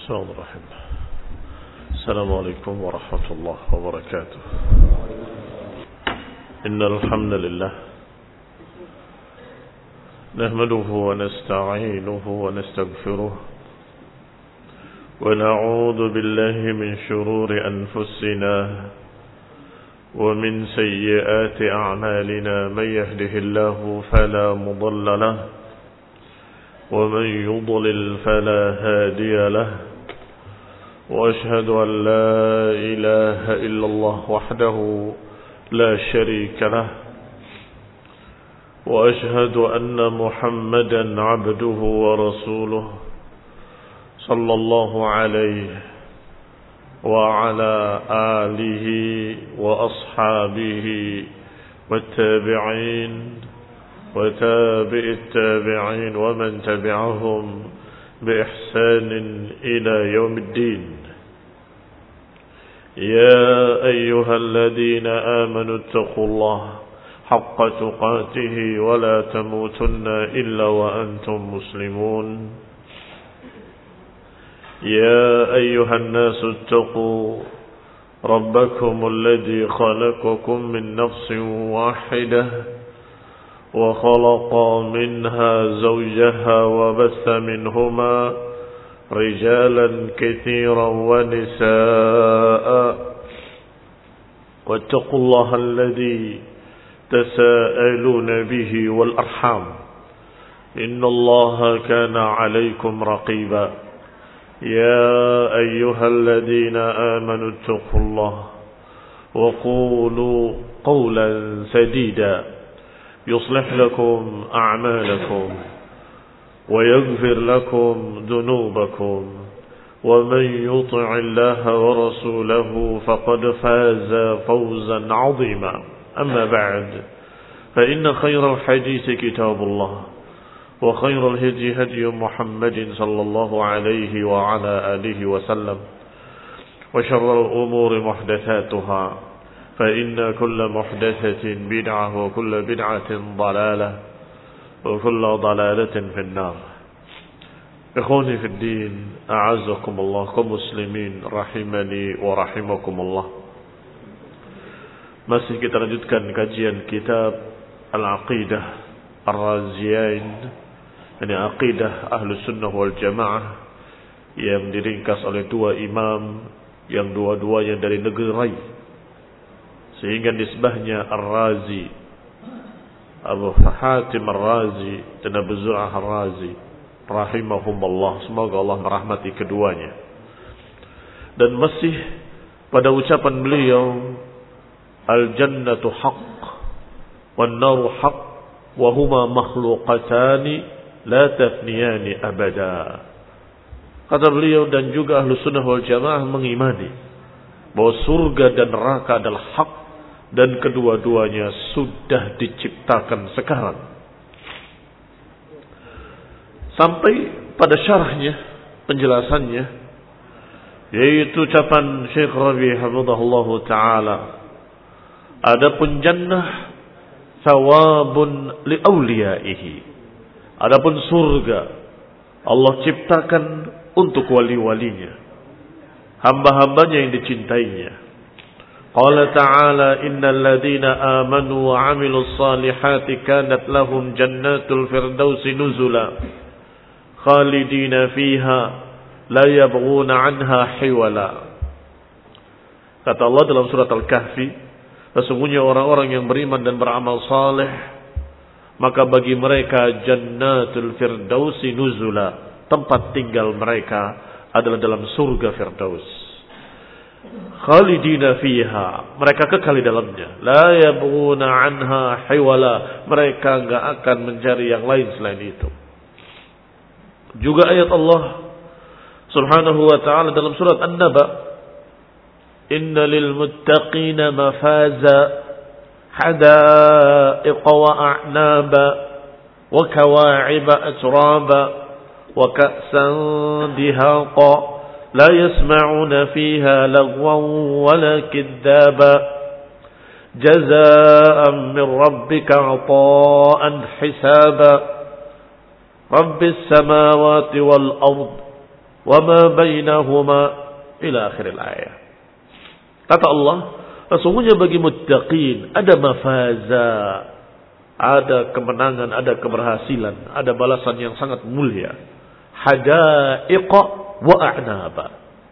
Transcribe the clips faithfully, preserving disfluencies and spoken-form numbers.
Bismillahirrahmanirrahim. Assalamualaikum warahmatullahi wabarakatuh. Innal hamdalillah nahmaduhu wa nasta'inuhu wa nastaghfiruh wa na'udzu billahi min shururi anfusina wa min sayyiati a'malina man yahdihillahu fala mudilla lahu ومن يضلل فلا هادي له وأشهد أن لا إله إلا الله وحده لا شريك له وأشهد أن محمدا عبده ورسوله صلى الله عليه وعلى آله وأصحابه والتابعين وتابع التابعين ومن تبعهم بإحسان إلى يوم الدين. يا أيها الذين آمنوا اتقوا الله حق تقاته ولا تموتن إلا وأنتم مسلمون. يا أيها الناس اتقوا ربكم الذي خلقكم من نفس واحدة وخلق منها زوجها وبث منهما رجالا كثيرا ونساء واتقوا الله الذي تساءلون به والأرحام إن الله كان عليكم رقيبا. يا أيها الذين آمنوا اتقوا الله وقولوا قولا سديدا يصلح لكم أعمالكم ويغفر لكم ذنوبكم ومن يطع الله ورسوله فقد فاز فوزا عظيما. أما بعد فإن خير الحديث كتاب الله وخير الهدي هدي محمد صلى الله عليه وعلى آله وسلم وشر الأمور محدثاتها فإن كل محدثة بدعة وكل بدعة ضلالة وكل ضلالة في النار. إخواني في الدين أعزكم الله كمسلمين رحمني ورحمكم الله. Masih kita lanjutkan kajian kitab Al-Aqidah Ar-Raziyain, ini Aqidah Ahlus Sunnah wal Jamaah yang diringkas oleh dua imam yang dua-duanya dari negeri Rai, sehingga nisbahnya Ar-Razi, Abu Hatim Ar-Razi dan Abu Zur'ah Ar-Razi rahimahumullah, semoga Allah merahmati keduanya. Dan masih pada ucapan beliau, al-jannatu haqq wan naru haqq wa huma makhluqatani la tafniyani abada. Kata beliau, dan juga Ahlus Sunnah wal Jamaah mengimani bahwa surga dan neraka adalah hak, dan kedua-duanya sudah diciptakan sekarang. Sampai pada syarahnya, penjelasannya, yaitu ucapan Syekh Rabi hafizahullah taala, adapun jannah thawabun li awliyaihi, adapun surga Allah ciptakan untuk wali-walinya, hamba-hambanya yang dicintainya. Qala ta'ala innal ladzina amanu wa 'amilus salihati kanat lahum jannatul firdausi nuzula khalidina fiha la yabghuna 'anha hiwala. Kata Allah dalam surat Al-Kahfi, sesungguhnya orang-orang yang beriman dan beramal saleh, maka bagi mereka jannatul firdausi nuzula, tempat tinggal mereka adalah dalam surga Firdaus. Khalidina fiha, mereka kekal di dalamnya. La yabghuna 'anha hiwala, mereka enggak akan mencari yang lain selain itu. Juga ayat Allah Subhanahu wa ta'ala dalam surat An-Naba, inna lil muttaqina mafaza hadaiqa wa a'naba wa kawa'iba atraba wa ka'san dihaqa لا يسمعون فيها لغوا ولا كذابا جزاء من ربك عطاء حسابا رب السماوات والأرض wa ma bainahuma ila akhir al-ayah. Kata Allah, sesungguhnya bagi muttaqin ada mafaza, ada kemenangan, ada keberhasilan, ada balasan yang sangat mulia. Hadaiqa wa a'naba.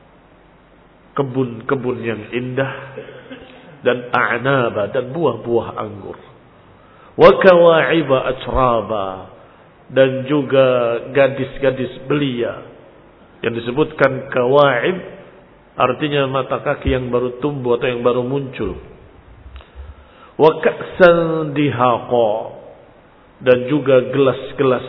Kebun-kebun yang indah dan a'naba dan buah-buah anggur. Wa kawa'iba atraba, dan juga gadis-gadis belia. Yang disebutkan kawa'ib artinya mata kaki yang baru tumbuh atau yang baru muncul. Wa ka'san dihaqa, dan juga gelas-gelas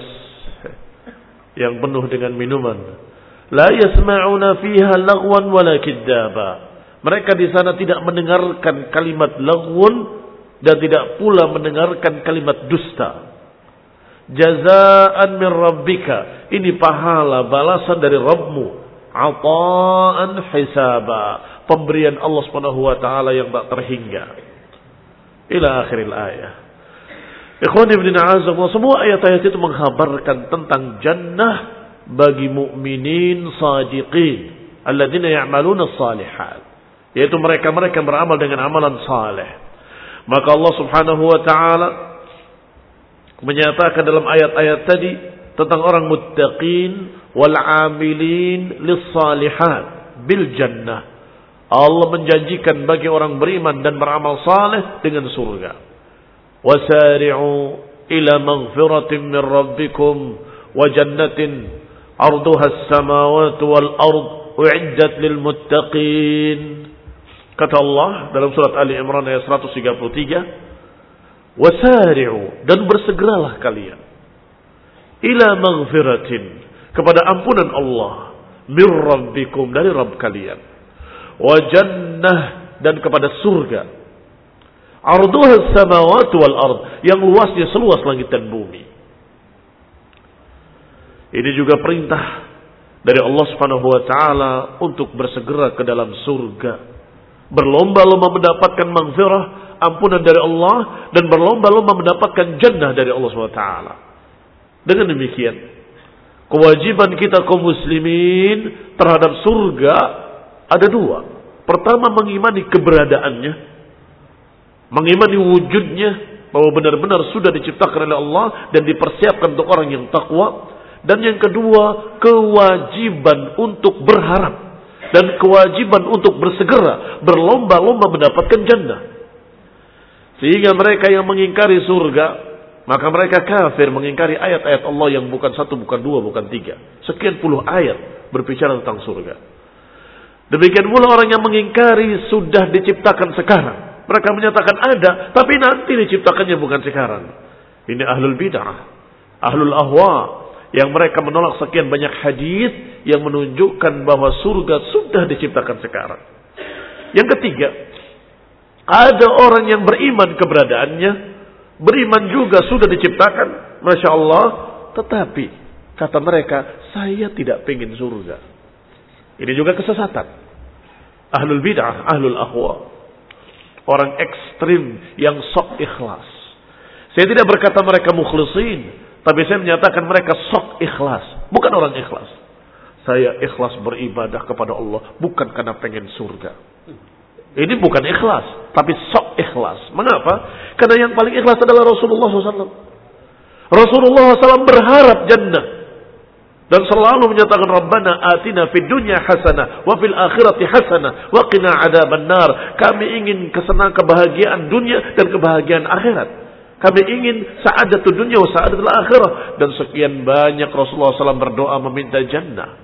yang penuh dengan minuman. La yasma'una fiha lagwan wala kidzaba. Mereka di sana tidak mendengarkan kalimat lagwun dan tidak pula mendengarkan kalimat dusta. Jazaan min rabbika, ini pahala balasan dari Rabbmu. Ata'an hisaba, pemberian Allah Subhanahu wa taala yang tak terhingga. Ila akhiril ayah. Ikhwani ibn a'azakumullah, semua ayat-ayat itu menghabarkan tentang jannah bagi mukminin shadiqin alladzina ya'maluna shalihat, yaitu mereka-mereka yang beramal dengan amalan saleh. Maka Allah Subhanahu wa taala menyatakan dalam ayat-ayat tadi tentang orang muttaqin wal 'amilin lis-salihat bil jannah. Allah menjanjikan bagi orang beriman dan beramal saleh dengan surga. Wasari'u ila maghfiratin min rabbikum wa jannatin 'arduha as-samawati wal ard u'iddat lil muttaqin. Kata Allah dalam surat Ali Imran ayat seratus tiga puluh tiga, wasari'u, dan bersegeralah kalian ila maghfiratin, kepada ampunan Allah, mir rabbikum, dari Rabb kalian, wa jannah, dan kepada surga, arduha samawati wal ard, yang luasnya seluas langit dan bumi. Ini juga perintah dari Allah Subhanahu wa taala untuk bersegera ke dalam surga, berlomba-lomba mendapatkan maghfirah, ampunan dari Allah, dan berlomba-lomba mendapatkan jannah dari Allah subhanahu wa taala. Dengan demikian, kewajiban kita kaum muslimin terhadap surga ada dua. Pertama, mengimani keberadaannya, mengimani wujudnya, bahwa benar-benar sudah diciptakan oleh Allah dan dipersiapkan untuk orang yang takwa. Dan yang kedua, kewajiban untuk berharap dan kewajiban untuk bersegera, berlomba-lomba mendapatkan jannah. Sehingga mereka yang mengingkari surga, maka mereka kafir, mengingkari ayat-ayat Allah yang bukan satu, bukan dua, bukan tiga. Sekian puluh ayat berbicara tentang surga. Demikian pula orang yang mengingkari sudah diciptakan sekarang. Mereka menyatakan ada, tapi nanti diciptakannya bukan sekarang. Ini ahlul bid'ah, ahlul ahwa, yang mereka menolak sekian banyak hadis yang menunjukkan bahwa surga sudah diciptakan sekarang. Yang ketiga, ada orang yang beriman keberadaannya, beriman juga sudah diciptakan, Masya Allah, tetapi kata mereka, saya tidak pengen surga. Ini juga kesesatan. Ahlul bid'ah, ahlul ahwa, orang ekstrim yang sok ikhlas. Saya tidak berkata mereka mukhlisin, tapi saya menyatakan mereka sok ikhlas, bukan orang ikhlas. Saya ikhlas beribadah kepada Allah bukan karena pengen surga. Ini bukan ikhlas, tapi sok ikhlas. Mengapa? Karena yang paling ikhlas adalah Rasulullah shallallahu alaihi wasallam. Rasulullah shallallahu alaihi wasallam berharap jannah dan selalu menyatakan, Rabbana atina fid dunya hasanah wa fil akhirati hasanah wa qina adzaban nar. Kami ingin kesenangan, kebahagiaan dunia dan kebahagiaan akhirat. Kami ingin sa'adatul dunya wa sa'adatul akhirah. Dan sekian banyak Rasulullah shallallahu alaihi wasallam berdoa meminta jannah.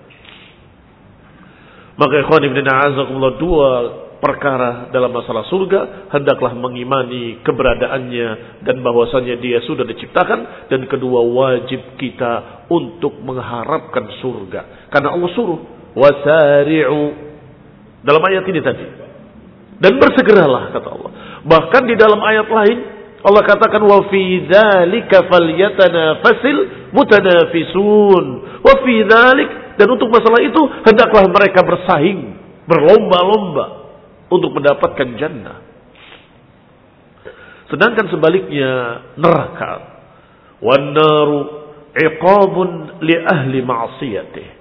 Maka ikhwan ibn a'azakumullah, dua perkara dalam masalah surga, hendaklah mengimani keberadaannya dan bahwasanya dia sudah diciptakan. Dan kedua, wajib kita untuk mengharapkan surga. Karena Allah suruh, wasari'u, dalam ayat ini tadi. Dan bersegeralah, kata Allah. Bahkan di dalam ayat lain, Allah katakan, wa fi dzalika falyatanafasil mutanafisun. Wa fi dzalik, dan untuk masalah itu hendaklah mereka bersaing, berlomba-lomba untuk mendapatkan jannah. Sedangkan sebaliknya neraka, wan naru iqabun li ahli ma'siyatih.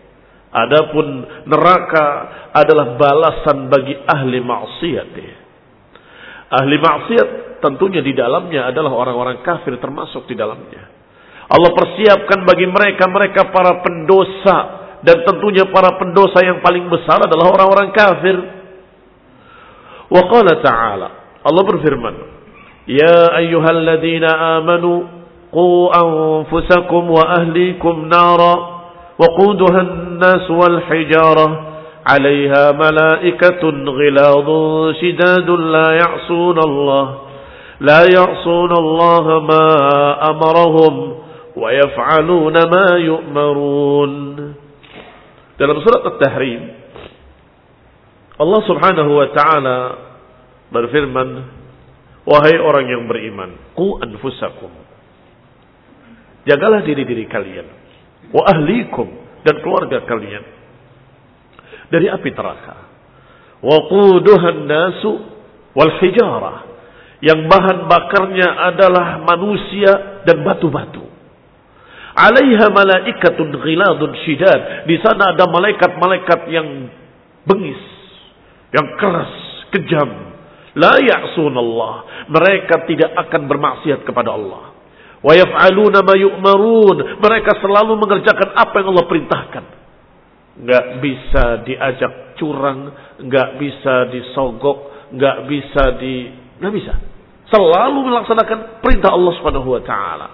Adapun neraka adalah balasan bagi ahli maksiat. Ahli maksiat tentunya di dalamnya adalah orang-orang kafir termasuk di dalamnya. Allah persiapkan bagi mereka mereka para pendosa, dan tentunya para pendosa yang paling besar adalah orang-orang kafir. Wa qala ta'ala, Allah berfirman, "Ya ayyuhalladzina amanu qu anfusakum wa ahlikum nara وقودها الناس والحجارة عليها ملائكة غلاظ شداد لا يعصون الله لا يعصون الله ما أمرهم ويفعلون ما يؤمرون." Dalam surat At-Tahrim Allah Subhanahu wa taala berfirman, "Wahai orang yang beriman, qu anfusakum." Jagalah diri-diri kalian, wa ahlikum, dan keluarga kalian, dari api neraka. Wa quduhan nasu wal hijarah, yang bahan bakarnya adalah manusia dan batu-batu. Alaiha malaikatun ghiladun syidad, di sana ada malaikat-malaikat yang bengis, yang keras, kejam. La ya'sunallah, mereka tidak akan bermaksiat kepada Allah. Wa yaf'aluna ma yu'marun, mereka selalu mengerjakan apa yang Allah perintahkan. Enggak bisa diajak curang, enggak bisa disogok, enggak bisa di enggak bisa. Selalu melaksanakan perintah Allah Subhanahu wa taala.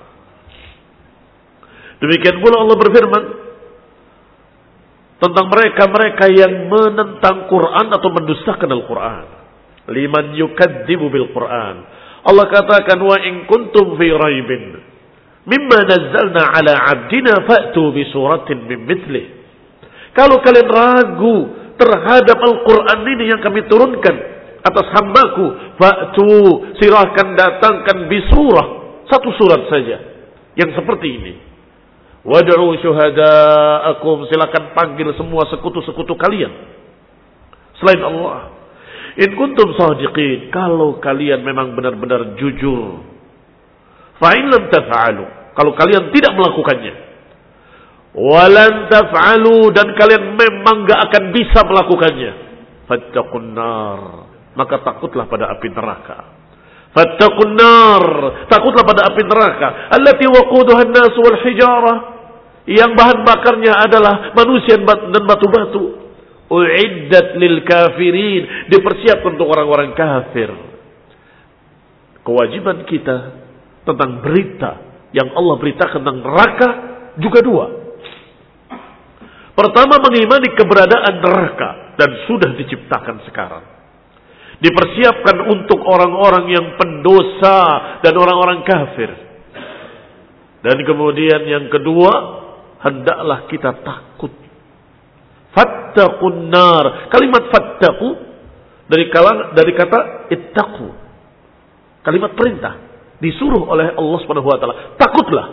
Demikian pula Allah berfirman tentang mereka-mereka yang menentang Quran atau mendustakan Al-Quran. Liman yukadzibu bil Quran. Allah katakan, wa in kuntum fi raibin mimma nazzalna ala abdina fa'tu bi suratin min mithlih. Kalau kalian ragu terhadap Al-Quran ini yang kami turunkan atas hambaku, fa'tu, silahkan datangkan bi surah, satu surat saja yang seperti ini. Wad'u syuhada'akum, silakan panggil semua sekutu-sekutu kalian selain Allah. In kuntum shadiqin, kalau kalian memang benar-benar jujur. Fa in lam taf'alu, kalau kalian tidak melakukannya. Walan taf'alu, dan kalian memang enggak akan bisa melakukannya. Fattaqun nar, maka takutlah pada api neraka. Fattaqun nar, takutlah pada api neraka. Allati waquduha an-nas wal hijarah, yang bahan bakarnya adalah manusia dan batu-batu. Uiddat lil kafirin, dipersiapkan untuk orang-orang kafir. Kewajiban kita tentang berita yang Allah beritakan tentang neraka juga dua. Pertama, mengimani keberadaan neraka dan sudah diciptakan sekarang. Dipersiapkan untuk orang-orang yang pendosa dan orang-orang kafir. Dan kemudian yang kedua, hendaklah kita takut. Fattaqun nar. Kalimat fattaqu dari kalang dari kata ittaqu. Kalimat perintah, disuruh oleh Allah Subhanahu wa taala, takutlah.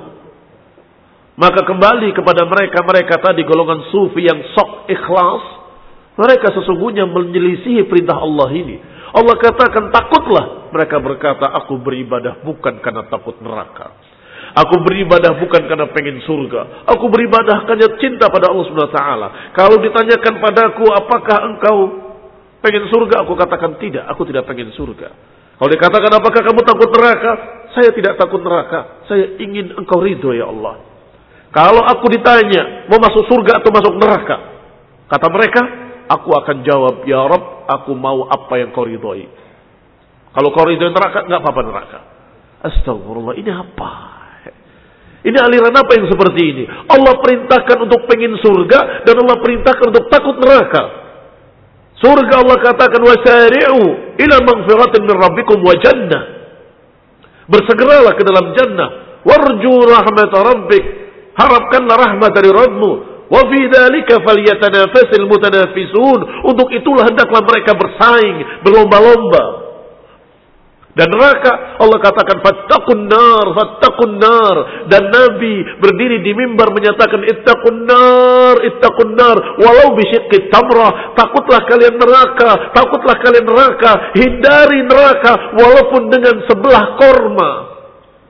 Maka kembali kepada mereka-mereka tadi golongan sufi yang sok ikhlas, mereka sesungguhnya menyelisihi perintah Allah ini. Allah katakan takutlah, mereka berkata, aku beribadah bukan karena takut neraka. Aku beribadah bukan karena pengen surga. Aku beribadah karena cinta pada Allah Subhanahu wa taala. Kalau ditanyakan padaku, apakah engkau pengen surga? Aku katakan tidak, aku tidak pengen surga. Kalau dikatakan apakah kamu takut neraka? Saya tidak takut neraka. Saya ingin engkau ridho ya Allah. Kalau aku ditanya mau masuk surga atau masuk neraka, kata mereka, aku akan jawab, ya Rabb, aku mau apa yang kau ridhoi. Kalau kau ridhoi neraka, enggak apa-apa neraka. Astagfirullah, ini apa? Ini aliran apa yang seperti ini? Allah perintahkan untuk pengen surga dan Allah perintahkan untuk takut neraka. Surga Allah katakan, wasari'u ila maghfiratin min rabbikum wa jannah. Bersegeralah ke dalam jannah. Warju rahmat rabbik, harapkanlah rahmat dari Rabbmu. Wa fi dzalika falyatanafasil mutanafisun. Untuk itulah hendaklah mereka bersaing, berlomba-lomba. Dan neraka Allah katakan fattaqun nar, fattaqun nar. Dan Nabi berdiri di mimbar menyatakan ittaqun nar, ittaqun nar walau bisyiqqit tamrah. Takutlah kalian neraka, takutlah kalian neraka, hindari neraka walaupun dengan sebelah korma.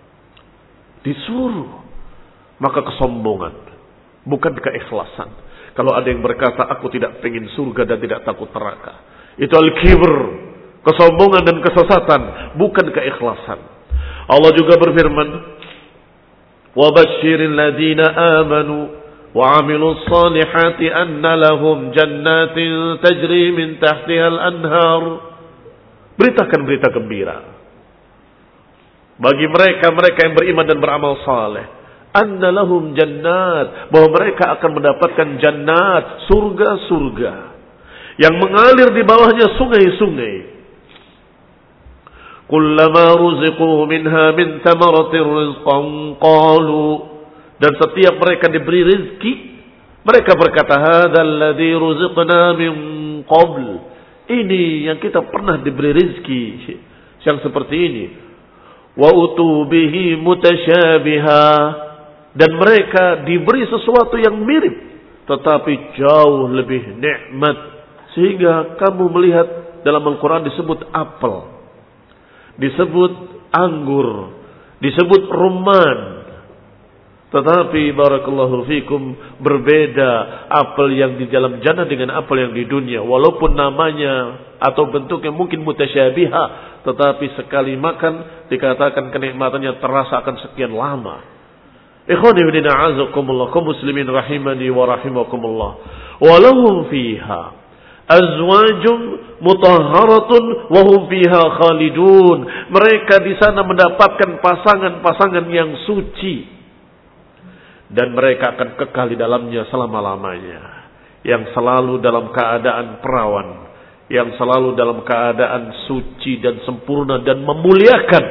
Disuruh. Maka kesombongan bukan keikhlasan. Kalau ada yang berkata aku tidak pengen surga dan tidak takut neraka, itu al-kibr, kesombongan dan kesesatan, bukan keikhlasan. Allah juga berfirman, wa basyiril ladzina amanu wa 'amilus solihati anna lahum jannatin tajri min tahtiha al-anhar. Beritakan berita gembira bagi mereka-mereka yang beriman dan beramal saleh, anna lahum jannat, bahwa mereka akan mendapatkan jannat, surga-surga yang mengalir di bawahnya sungai-sungai. Kullama ruziqu minha min thamaratir rizqan qalu, dan setiap mereka diberi rezeki, mereka berkata, hadzal ladzi ruziqna min qabl, ini yang kita pernah diberi rezeki yang seperti ini. Wa utubihi mutasyabiha, dan mereka diberi sesuatu yang mirip tetapi jauh lebih nikmat, sehingga kamu melihat dalam Al-Quran disebut apel, disebut anggur, disebut rumman, tetapi barakallahu fikum berbeda apel yang di dalam jannah dengan apel yang di dunia. Walaupun namanya atau bentuknya mungkin mutasyabiha, tetapi sekali makan dikatakan kenikmatannya terasa akan sekian lama. Ikhwani wa a'azakumullah, kaum muslimin rahimani wa rahimakumullah. Walahum fiha azwajum mutahharatun wa hum fiha khalidun. Mereka di sana mendapatkan pasangan-pasangan yang suci dan mereka akan kekal di dalamnya selama-lamanya, yang selalu dalam keadaan perawan, yang selalu dalam keadaan suci dan sempurna dan memuliakan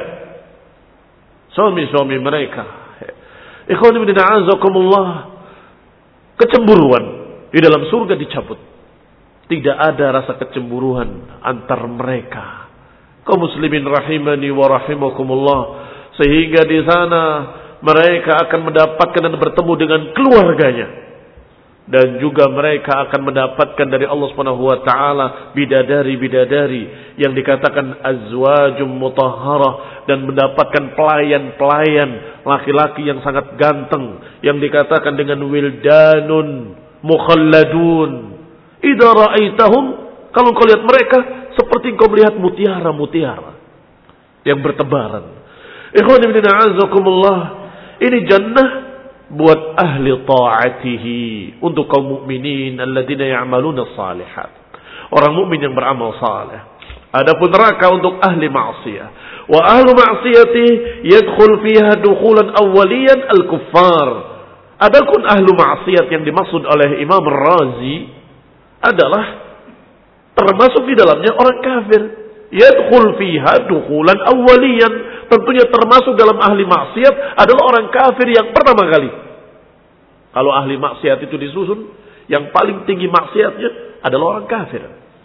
suami-suami mereka. Ikhwan fillah a'azakumullah, kecemburuan di dalam surga dicabut. Tidak ada rasa kecemburuan antar mereka. Kaum muslimin rahimani wa rahimakumullah, sehingga di sana mereka akan mendapatkan dan bertemu dengan keluarganya, dan juga mereka akan mendapatkan dari Allah Subhanahu wa taala bidadari-bidadari yang dikatakan azwajum mutahharah, dan mendapatkan pelayan-pelayan laki-laki yang sangat ganteng yang dikatakan dengan wildanun mukhalladun. Idza ra'aitahum, kalau kau lihat mereka seperti kau melihat mutiara-mutiara yang bertebaran. Ikhwan fillah a'azakumullah, ini jannah buat ahli ta'atihi, untuk kaum mukminin alladzina ya'maluna shalihat, orang mukmin yang beramal saleh. Adapun neraka untuk ahli maksiyah. Wa ahlu maksiyati yadkhul fiha dukhulan awwaliyan al-kuffar. Adapun ahlu maksiyat yang dimaksud oleh Imam Razi adalah termasuk di dalamnya orang kafir. Yadkhul fiha dukhulan awwaliyan, tentunya termasuk dalam ahli maksiat adalah orang kafir yang pertama kali. Kalau ahli maksiat itu disusun, yang paling tinggi maksiatnya adalah orang kafir.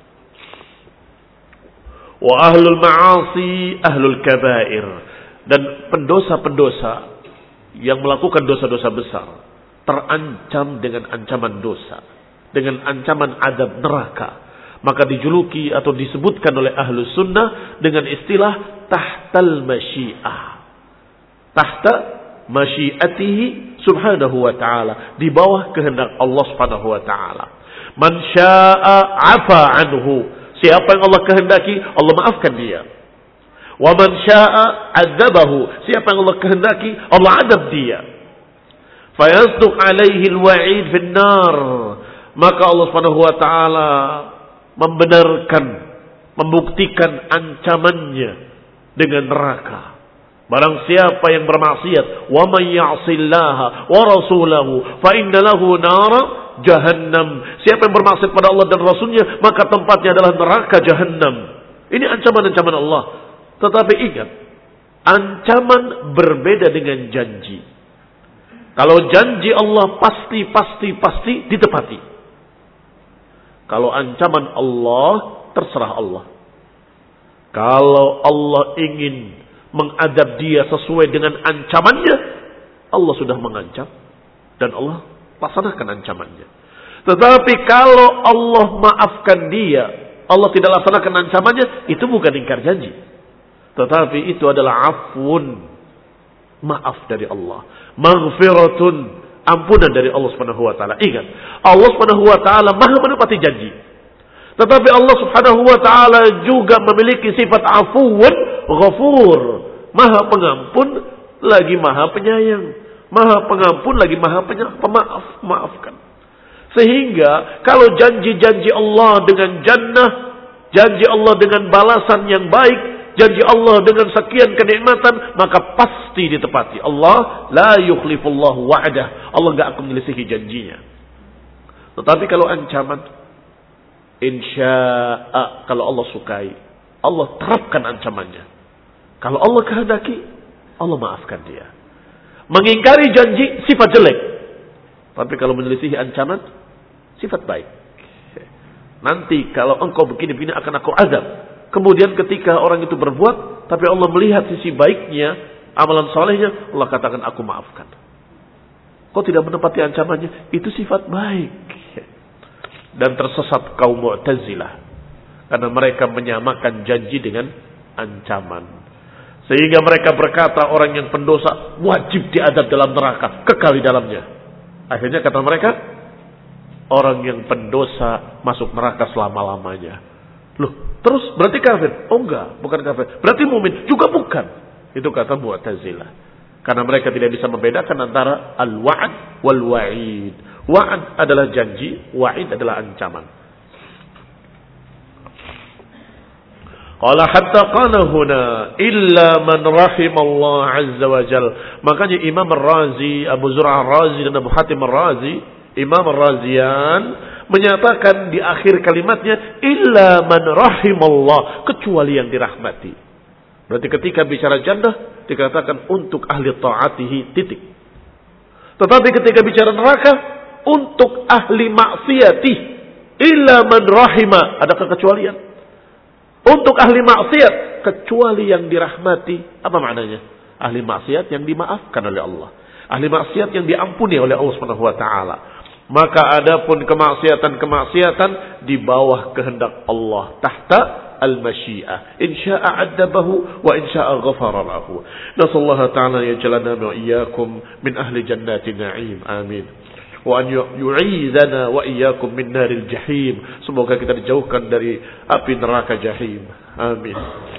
Wa ahlul ma'asi ahlul kabair, dan pendosa-pendosa yang melakukan dosa-dosa besar terancam dengan ancaman dosa, dengan ancaman azab neraka. Maka dijuluki atau disebutkan oleh ahlu sunnah dengan istilah tahtal masyiah. Tahta masyiatihi subhanahu wa ta'ala, di bawah kehendak Allah subhanahu wa ta'ala. Man sya'a afa anhu, siapa yang Allah kehendaki Allah maafkan dia. Wa man sya'a adzabahu, siapa yang Allah kehendaki Allah adab dia. Fayasduq alaihi alwa'id fin nar, maka Allah subhanahu wa ta'ala membenarkan, membuktikan ancamannya dengan neraka. Barang siapa yang bermaksiat, wa may ya'sillaha wa rasulahu fa inna lahu nara jahannam. Siapa yang bermaksiat pada Allah dan Rasulnya, maka tempatnya adalah neraka jahannam. Ini ancaman-ancaman Allah. Tetapi ingat, ancaman berbeda dengan janji. Kalau janji Allah pasti, pasti, pasti ditepati. Kalau ancaman Allah, terserah Allah. Kalau Allah ingin mengadab dia sesuai dengan ancamannya, Allah sudah mengancam dan Allah laksanakan ancamannya. Tetapi kalau Allah maafkan dia, Allah tidak laksanakan ancamannya, itu bukan ingkar janji, tetapi itu adalah afun, maaf dari Allah. Maghfiratun ampunan dari Allah Subhanahu wa taala. Ingat, Allah Subhanahu wa taala Maha menepati janji. Tetapi Allah Subhanahu wa taala juga memiliki sifat afuwun ghafur. Maha pengampun lagi Maha penyayang. Maha pengampun lagi Maha pemaaf, maafkan. Sehingga kalau janji-janji Allah dengan jannah, janji Allah dengan balasan yang baik, janji Allah dengan sekian kenikmatan, maka pasti ditepati. Allah la yukhlifullahu wa'dah. Allah enggak akan menyelisihi janjinya. Tetapi kalau ancaman, insya'a, kalau Allah sukai, Allah terapkan ancamannya. Kalau Allah kehendaki, Allah maafkan dia. Mengingkari janji sifat jelek. Tapi kalau menyelisihi ancaman, sifat baik. Nanti kalau engkau begini-begini akan aku azab. Kemudian ketika orang itu berbuat, tapi Allah melihat sisi baiknya, amalan solehnya, Allah katakan aku maafkan. Kau tidak menepati ancamannya, itu sifat baik. Dan tersesat kaum Mu'tazilah. Karena mereka menyamakan janji dengan ancaman. Sehingga mereka berkata orang yang pendosa wajib diadab dalam neraka, kekal di dalamnya. Akhirnya kata mereka, orang yang pendosa masuk neraka selama-lamanya. Loh, terus berarti kafir? Oh enggak, bukan kafir. Berarti mumin? Juga bukan. Itu kata Mu'tazilah. Karena mereka tidak bisa membedakan antara al-wa'd wal-wa'id. Wa'd adalah janji, wa'id adalah ancaman. Qala hatta qala huna illa man rahimallah azza wa jal. Makanya Imam Ar-Razi, Abu Zur'ah Ar-Razi dan Abu Hatim Ar-Razi, Imam Ar-Razian menyatakan di akhir kalimatnya illa man rahimallah, kecuali yang dirahmati. Berarti ketika bicara jannah dikatakan untuk ahli ta'atihi, titik. Tetapi ketika bicara neraka untuk ahli maksiati, illa man rahima, ada kekecualian. Untuk ahli maksiat kecuali yang dirahmati. Apa maknanya? Ahli maksiat yang dimaafkan oleh Allah. Ahli maksiat yang diampuni oleh Allah Subhanahu wa taala. Maka adapun kemaksiatan-kemaksiatan di bawah kehendak Allah, tahta al-masyiah. In syaa'a 'adzabahu wa in syaa'a ghafara lahu. Nasallahu ta'ala yaj'alana wa iyyakum min ahli jannatin na'im. Amin. Wa an yu'izana wa iyyakum min naril jahim. Semoga kita dijauhkan dari api neraka jahim. Amin.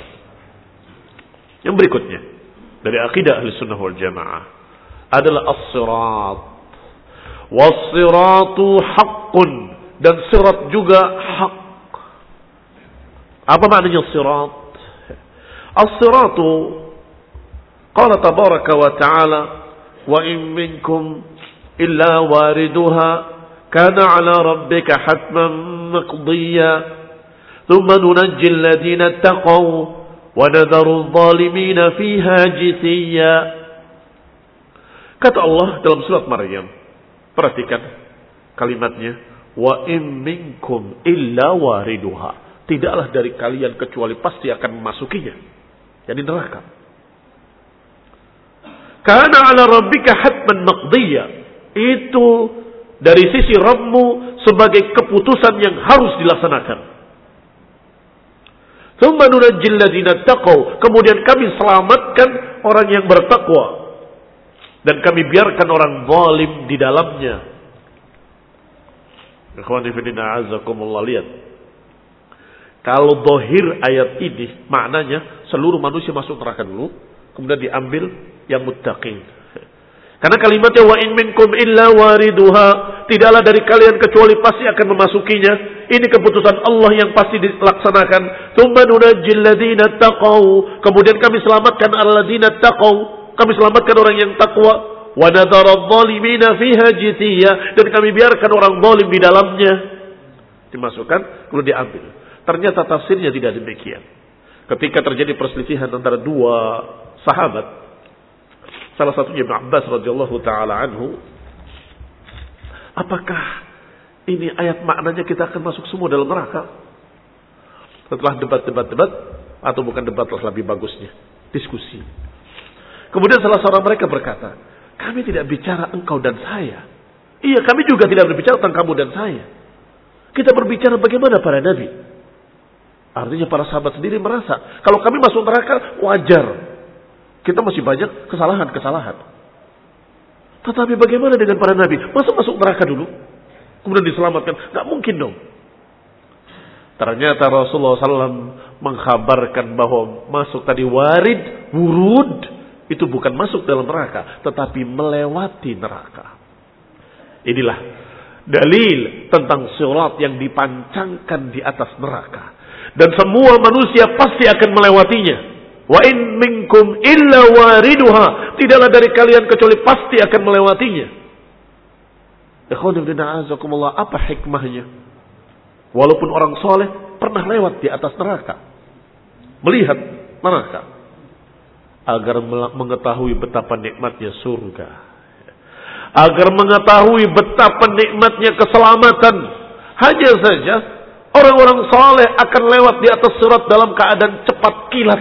Yang berikutnya dari akidah Ahlussunnah wal Jamaah adalah as-sirat. Was-siratu haqqun, dan sirat juga hak. Apa maknanya sirat? As-siratu qala tabaraka wa ta'ala wa in minkum illa wariduha kana ala rabbika hatman maqdiya thumma nunajji alladhina ittaqaw wa nadharu adh-dhalimina fiha jithiya. Kata Allah dalam surat Maryam, perhatikan kalimatnya, wa in minkum illa wariduha, tidaklah dari kalian kecuali pasti akan memasukinya, jadi neraka. Kana ala rabbika hatman maqdiya, itu dari sisi Rabbmu sebagai keputusan yang harus dilaksanakan. Tsumma nunajjil ladzina taqaw, kemudian kami selamatkan orang yang bertakwa dan kami biarkan orang zalim di dalamnya. Ikhwani fillah azakumullah, lihat. Kalau zahir ayat ini maknanya seluruh manusia masuk neraka dulu, kemudian diambil yang muttaqin. Karena kalimatnya wa in minkum illa wariduha, tidaklah dari kalian kecuali pasti akan memasukinya. Ini keputusan Allah yang pasti dilaksanakan. Tsumma nunajjil ladzina taqaw, kemudian kami selamatkan alladzina taqaw, kami selamatkan orang yang takwa. Wa nadhara adh-dhalimina fiha jithiya, dan kami biarkan orang zalim di dalamnya. Dimasukkan, kemudian diambil. Ternyata tafsirnya tidak demikian. Ketika terjadi perselisihan antara dua sahabat, salah satunya Ibnu Abbas radhiyallahu taala anhu, apakah ini ayat maknanya kita akan masuk semua dalam neraka? Setelah debat-debat-debat, atau bukan debat lebih bagusnya, diskusi. Kemudian salah seorang mereka berkata, kami tidak bicara engkau dan saya. Iya, kami juga tidak berbicara tentang kamu dan saya. Kita berbicara bagaimana para nabi. Artinya para sahabat sendiri merasa, kalau kami masuk neraka wajar. Kita masih banyak kesalahan-kesalahan. Tetapi bagaimana dengan para nabi? Masa masuk neraka dulu? Kemudian diselamatkan? Gak mungkin dong. Ternyata Rasulullah shallallahu alaihi wasallam mengkhabarkan bahwa masuk tadi warid, wurud, itu bukan masuk dalam neraka, tetapi melewati neraka. Inilah dalil tentang sirat yang dipancangkan di atas neraka. Dan semua manusia pasti akan melewatinya. Wa in minkum illa wariduha. Tidaklah dari kalian kecuali pasti akan melewatinya. Ikhwanifidina, apa hikmahnya? Walaupun orang soleh pernah lewat di atas neraka, melihat neraka, agar mengetahui betapa nikmatnya surga, agar mengetahui betapa nikmatnya keselamatan. Hanya saja orang-orang saleh akan lewat di atas sirat dalam keadaan cepat kilat.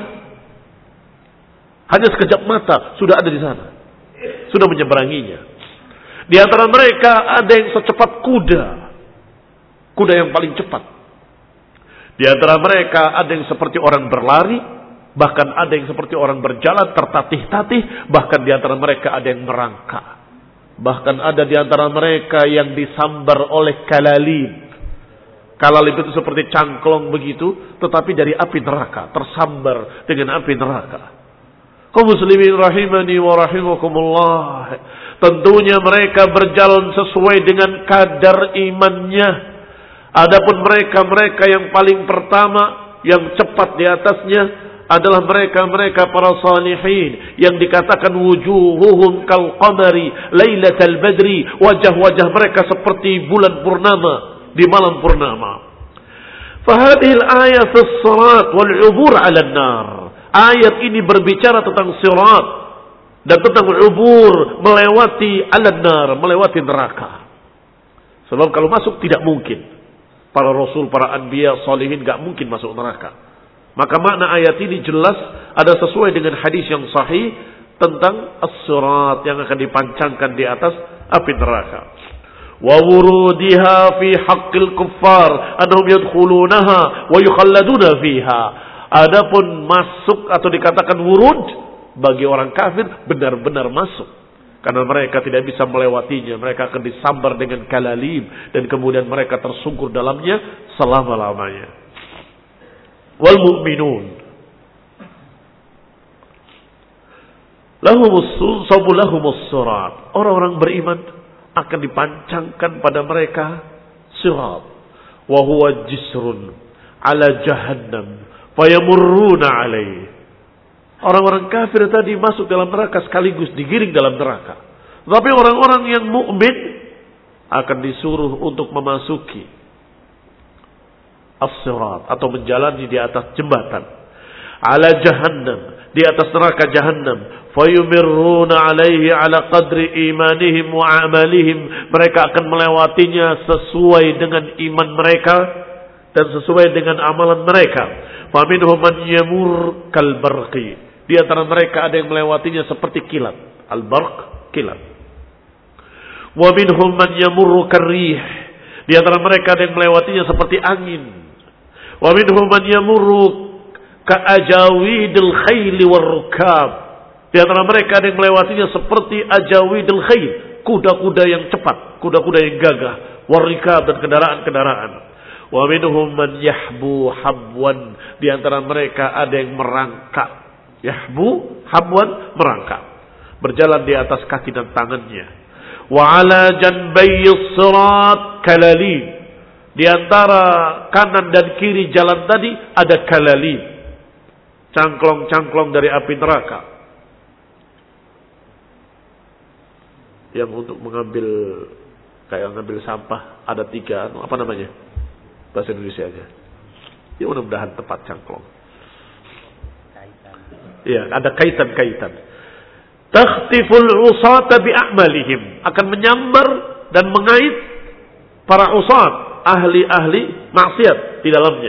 Hanya sekejap mata sudah ada di sana, sudah menyeberanginya. Di antara mereka ada yang secepat kuda, kuda yang paling cepat. Di antara mereka ada yang seperti orang berlari, bahkan ada yang seperti orang berjalan tertatih-tatih, bahkan di antara mereka ada yang merangkak. Bahkan ada di antara mereka yang disambar oleh kalalib. Kalalib itu seperti cangklong begitu, tetapi dari api neraka, tersambar dengan api neraka. Kaum muslimin rahimani wa rahimakumullah. Tentunya mereka berjalan sesuai dengan kadar imannya. Adapun mereka-mereka yang paling pertama, yang cepat di atasnya, adalah mereka-mereka para salihin yang dikatakan wujuhuhum kal qamari lailatal badri, wajah-wajah mereka seperti bulan purnama di malam purnama. Fahadhil ayat as-sirat wal 'ubur 'ala an-nar. Ayat ini berbicara tentang sirat dan tentang ubur, melewati 'ala an-nar, melewati neraka. Sebab kalau masuk tidak mungkin. Para rasul, para anbiya, salihin gak mungkin masuk neraka. Maka makna ayat ini jelas ada sesuai dengan hadis yang sahih tentang as-sirat yang akan dipancangkan di atas api neraka. Wa wurudiha fi haqqil kuffar annahum yadkhulunaha wa yukhalladuna fiha. Adapun masuk atau dikatakan wurud bagi orang kafir benar-benar masuk. Karena mereka tidak bisa melewatinya. Mereka akan disambar dengan kalalib. Dan kemudian mereka tersungkur dalamnya selama-lamanya. Wal mu'minun lahumus sabu lahumus sirat. Orang-orang beriman akan dipancangkan pada mereka sirat. Wa huwa jisrun ala jahannam fayamurruna alaih. Orang-orang kafir tadi masuk dalam neraka sekaligus digiring dalam neraka. Tapi orang-orang yang mukmin akan disuruh untuk memasuki as-sirat atau menjalani di atas jembatan ala jahannam, di atas neraka jahannam. Fayumirruna alaihi ala qadri imanihim wa amalihim. Mereka akan melewatinya sesuai dengan iman mereka dan sesuai dengan amalan mereka. Faminhum man yamur kal barqi. Di antara mereka ada yang melewatinya seperti kilat. Al-barq, kilat. Wa minhum man yamurru karrih. Di antara mereka ada yang melewatinya seperti angin. Wa minhum man yamurru ka'ajawidil khayli warrukab. Di antara mereka ada yang melewatinya seperti ajawidil khayl, kuda-kuda yang cepat, kuda-kuda yang gagah, warrikab dan kendaraan-kendaraan. Wa minhum man yahbu habwan. Di antara mereka ada yang merangkak. Yahbu habwan, merangkak, berjalan di atas kaki dan tangannya. Wa ala janbayis sirat kalalib. Di antara kanan dan kiri jalan tadi ada kalalib, cangklong-cangklong dari api neraka yang untuk mengambil, kayak mengambil sampah. Ada tiga, apa namanya bahasa Indonesianya? Ya mudah-mudahan tepat, cangklong. Ya, ada kaitan-kaitan. Takhtiful usata bi'amalihim. Akan menyambar dan mengait para usat, ahli-ahli maksiat di dalamnya.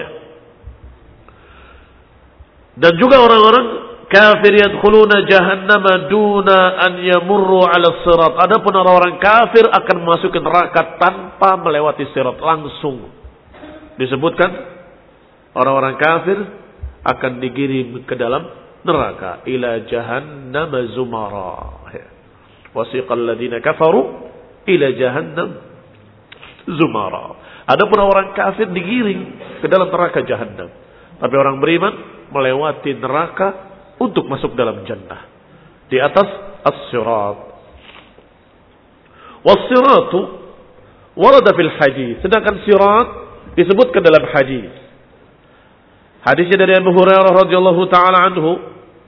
Dan juga orang-orang kafir yadkhuluna jahannama duna an yamurru 'ala sirat. Adapun orang-orang kafir akan memasuki neraka tanpa melewati sirat, langsung. Disebutkan orang-orang kafir akan digiring ke dalam neraka ila jahannam zumara Wasiqal ladzina kafaru ila jahannam zumara. Adapun orang kafir digiring ke dalam neraka jahannam. Tapi orang beriman melewati neraka untuk masuk dalam jannah. Di atas as-sirat. Was-siratu warada fil hadis. Sedangkan sirat disebutkan dalam hadis. Hadisnya dari Abu Hurairah radhiyallahu taala anhu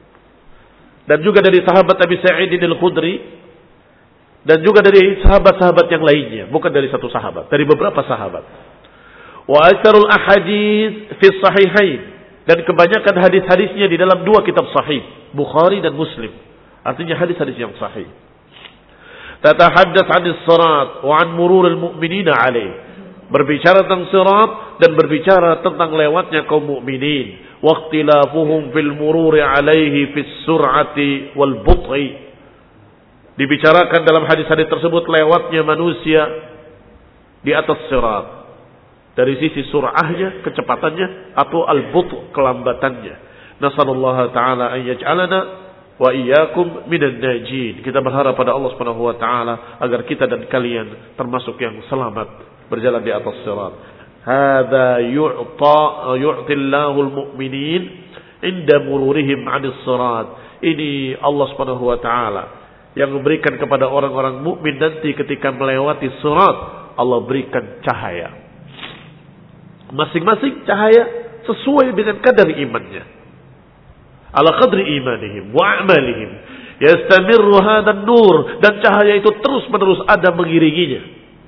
dan juga dari sahabat Abi Sa'id al-Khudri dan juga dari sahabat-sahabat yang lainnya, bukan dari satu sahabat, dari beberapa sahabat. Wa aktsarul ahadits fi sahihain, dan kebanyakan hadis-hadisnya di dalam dua kitab sahih, Bukhari dan Muslim. Artinya hadis-hadis yang sahih. Tatahaddath 'anil sirat wa 'an mururil mu'minina 'alaih. Berbicara tentang sirat dan berbicara tentang lewatnya kaum mukminin. Wa ikhtilafuhum fil mururi 'alaihi fis sur'ati wal but'i. Dibicarakan dalam hadis-hadis tersebut lewatnya manusia di atas sirat. Dari sisi sur'ahnya, kecepatannya, atau al-but', kelambatannya. Nasallallahu ta'ala an yaj'alana wa iyyakum minan najin. Kita berharap pada Allah Subhanahu wa taala agar kita dan kalian termasuk yang selamat berjalan di atas sirat. Hadza yu'ta yu'tillahu al-mu'minin inda mururihim 'anil sirat. Ini Allah Subhanahu wa taala yang memberikan kepada orang-orang mukmin nanti ketika melewati sirat, Allah berikan cahaya. Masing-masing cahaya sesuai dengan kadar imannya. Ala qadri imanihim wa a'malihim. Yastamirru hadzal nur, dan cahaya itu terus-menerus ada mengiringinya.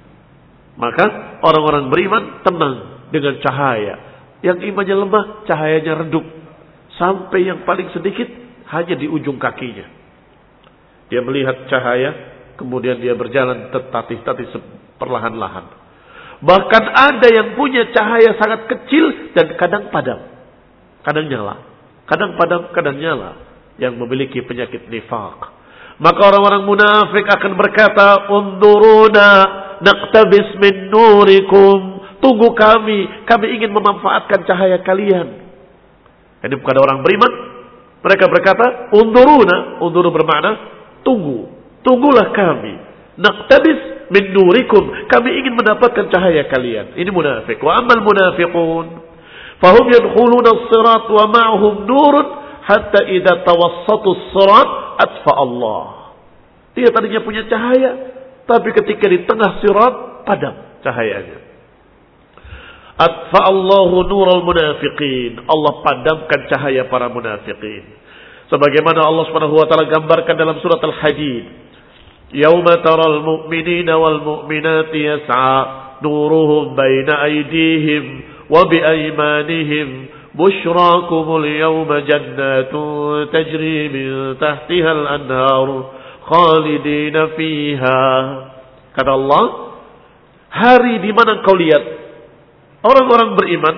Maka orang-orang beriman tenang dengan cahaya. Yang imannya lemah, cahayanya redup. Sampai yang paling sedikit hanya di ujung kakinya. Dia melihat cahaya, kemudian dia berjalan tertatih-tatih perlahan-lahan. Bahkan ada yang punya cahaya sangat kecil dan kadang padam. Kadang nyala. Kadang padam, kadang nyala. Yang memiliki penyakit nifaq. Maka orang-orang munafik akan berkata, Unduruna naqtabis min nurikum. Tunggu kami. Kami ingin memanfaatkan cahaya kalian. Ini bukan orang beriman. Mereka berkata, Unduruna. Unduru bermakna, tunggu. Tunggulah kami. Naqtabis min nurikum, kami ingin mendapatkan cahaya kalian. Ini munafik. Wa amal munafiqun fahum yadkhuluna as-sirat wa ma'hum nurun hatta idza tawassatu as-sirat atfa Allah. Dia tadinya punya cahaya, tapi ketika di tengah sirat padam cahayanya. Atfa Allahu nural munafiqin. Allah padamkan cahaya para munafiqin. Sebagaimana Allah Subhanahu wa taala gambarkan dalam surat Al-Hadid. Yauma taral mu'minina wal mu'minati yas'a nuruhum baina aydihim wa bi aymanihim bushrakumul yawma jannatun tajri min tahtiha al-anhar khalidina fiha. Kata Allah, hari di mana kau lihat orang-orang beriman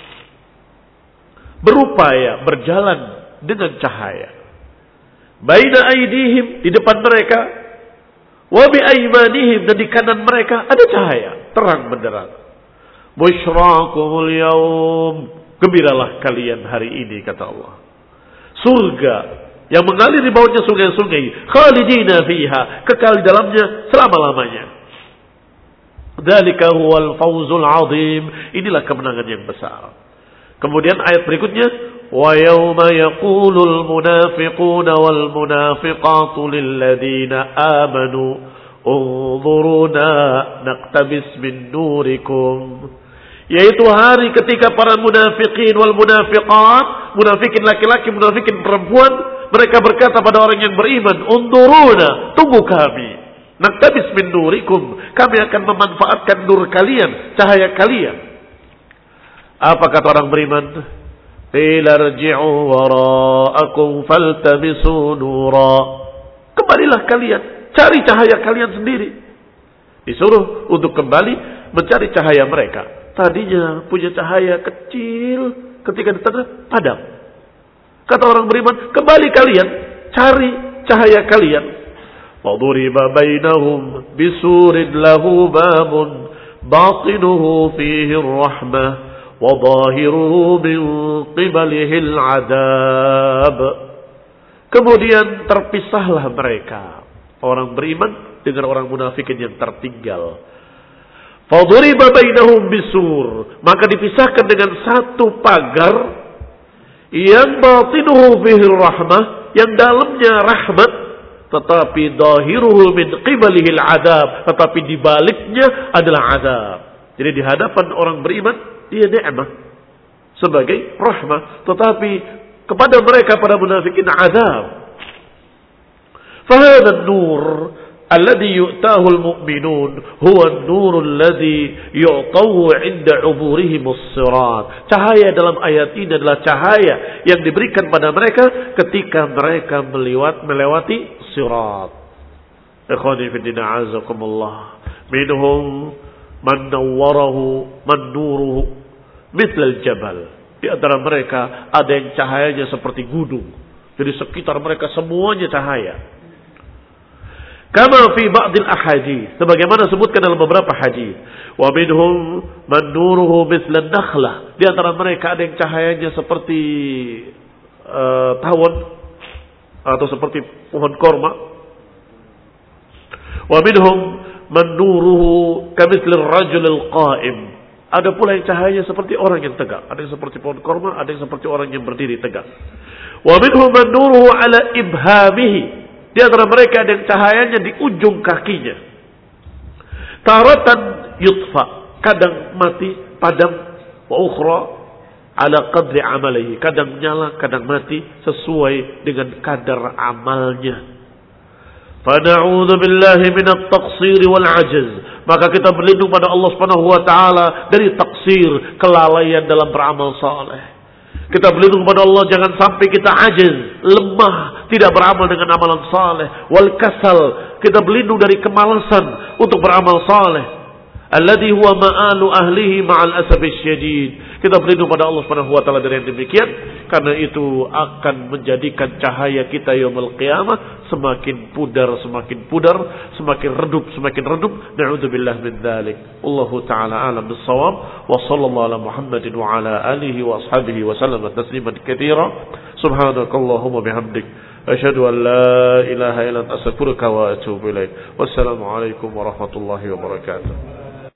berupaya berjalan dengan cahaya. Baina aydihim, di depan mereka, wa bi aymanihim, dan di kanan mereka ada cahaya terang benderang. Busyrakumul yaum, gembiralah kalian hari ini, kata Allah. Surga yang mengalir di bawahnya sungai-sungai, khalidina fiha, kekal di dalamnya selama-lamanya. Dzalika huwal fawzul azim, inilah kemenangan yang besar. Kemudian ayat berikutnya, wa yawma yaqulul munafiquna wal munafiqatu lil ladzina amanu unzuruna naqtabis min nurikum. Yaitu hari ketika para munafikin wal munafiqat, munafikin laki-laki, munafikin perempuan, mereka berkata pada orang yang beriman, unzuruna, tunggu kami. Naqtabis min nurikum, kami akan memanfaatkan nur kalian, cahaya kalian. Apa kata orang beriman? Qila irji'u wara'akum faltamisu nura. Kembalilah kalian, cari cahaya kalian sendiri. Disuruh untuk kembali mencari cahaya mereka. Tadinya punya cahaya kecil, ketika di tengah padam. Kata orang beriman, kembali kalian, cari cahaya kalian. Waduriba bainahum bisurin lahu babun batinuhu fihi rahmah wa zahiruhu min qibalihil adab. Kemudian terpisahlah mereka. orang beriman dengan orang munafikin yang tertinggal. Faduriba bainahum bisur, maka dipisahkan dengan satu pagar yang batinuhu fihi rahmah, yang dalamnya rahmat, tetapi dahiruhu min qibalihi al-adab, tetapi di baliknya adalah azab. Jadi di hadapan orang beriman dia nikmat sebagai rahmah, tetapi kepada mereka para munafikin azab. Fahadha an-nur alladhi yu'tahu al-mu'minun huwa an-nur alladhi yu'tahu 'inda 'uburihim as-sirat. Cahaya dalam ayat ini adalah cahaya yang diberikan pada mereka ketika mereka melewat, melewati sirat. Ikhwani fi din, a'azakumullah. Minhum man nawwarahu man nuruhu mithla al-jabal. Di antara mereka ada yang cahayanya seperti gunung. Jadi sekitar mereka semuanya cahaya. Kama fi ba'dil ahadits, sebagaimana sebutkan dalam beberapa hadis. Wa minhum man nuruhu mithla an-nakhlah. Di antara mereka ada yang cahayanya seperti uh, tawon atau seperti pohon korma. Wa minhum man nuruhu kamithli ar-rajul al-qa'im. Ada pula yang cahayanya seperti orang yang tegak. Ada yang seperti pohon korma, ada yang seperti orang yang berdiri tegak. Wa minhum man nuruhu ala ibhamihi. Di antara mereka ada yang cahayanya di ujung kakinya. Taratan yutfa, kadang mati, padam. Wa ukhra ala qadri amalihi, kadang nyala, kadang mati sesuai dengan kadar amalnya. Fa na'udzu billahi minat taqsir wal 'ajz. Maka kita berlindung pada Allah Subhanahu wa taala dari taksir, kelalaian dalam beramal saleh. Kita berlindung kepada Allah jangan sampai kita ajiz, lemah, tidak beramal dengan amalan saleh. Wal kasal, kita berlindung dari kemalasan untuk beramal saleh. Alladhi huwa ma'alu ahlihi ma'al asabi syadid. Kita berlindung pada Allah Subhanahu wa taala dari yang demikian, karena itu akan menjadikan cahaya kita yaumul qiyamah semakin pudar, semakin pudar, semakin redup, semakin redup. Na'udzubillah min dzalik. Wallahu taala alam bis-shawab. Wa sallallahu ala Muhammadin wa ala alihi wa ashabihi wa sallama tasliman katsira. Subhanakallahumma bihamdik, asyhadu an la ilaha illa anta astaghfiruka wa atubu ilaik. Wassalamu alaikum warahmatullahi wabarakatuh.